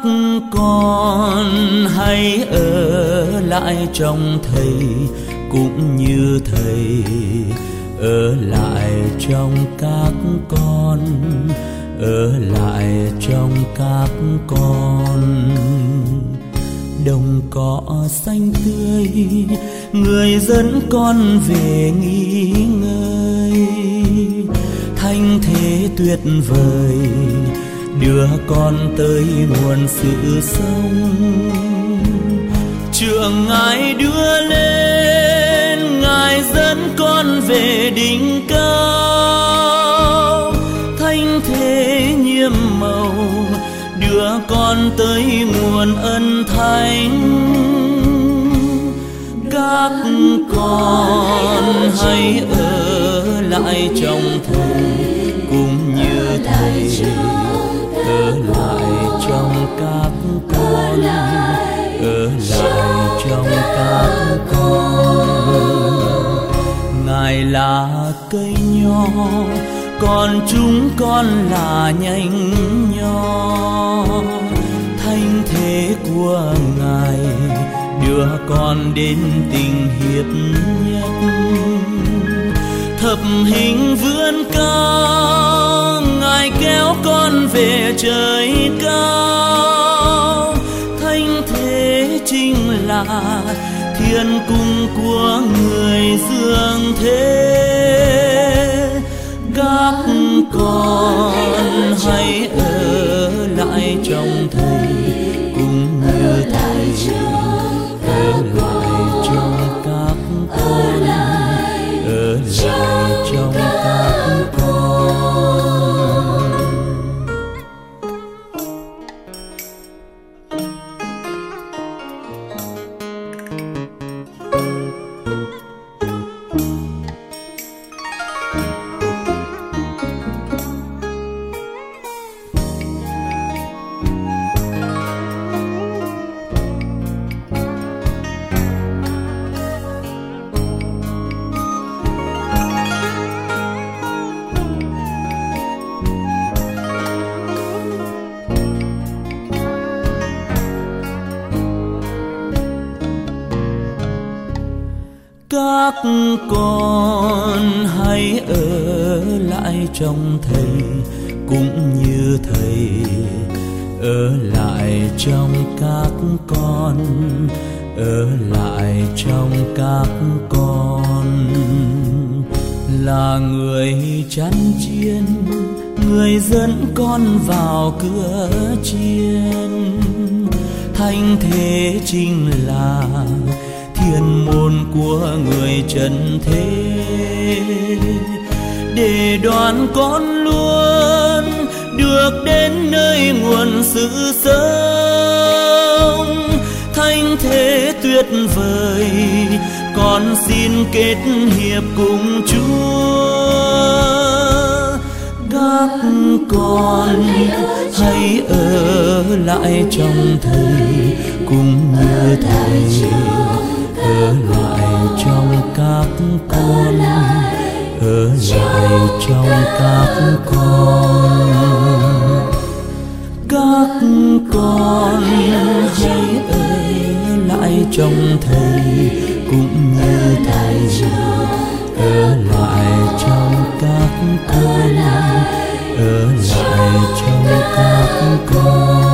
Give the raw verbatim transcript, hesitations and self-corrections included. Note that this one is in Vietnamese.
con hãy ở lại trong thầy, cũng như thầy ở lại trong các con, ở lại trong các con. Đồng cỏ xanh tươi, người dẫn con về nghỉ ngơi. Thanh thế tuyệt vời đưa con tới nguồn sự sống. Trượng Ngài đưa lên, Ngài dẫn con về đỉnh cao. Thanh thế nhiệm màu đưa con tới nguồn ân thánh. Các con hãy ở lại trong thầy, cũng như thầy ở lại trong các con, ở lại trong các con. Ngài là cây nho, còn chúng con là nhánh nho. Thanh thế của Ngài đưa con đến tình hiệp nhất. Thập hình vươn cao, Ngài kéo con về trời cao. Thanh thế chính là thiên cung của người dương thế. Các con hãy ở lại trong thầy, cũng như thầy ở lại trong các con, ở lại trong các con. Các con hãy ở lại trong thầy, cũng như thầy ở lại trong các con, ở lại trong các con. Là người chăn chiên, người dẫn con vào cửa chiên. Thanh thế chính là thiên môn của người trần thế, để đoàn con luôn được đến nơi nguồn sự sống. Thanh thế tuyệt vời, con xin kết hiệp cùng Chúa. Các con hãy ở lại trong thầy, cũng như thầy ở lại trong các con, ở lại trong các con. Các con hãy ở lại trong thầy, cũng như thầy ở lại trong các con, ở lại trong các con.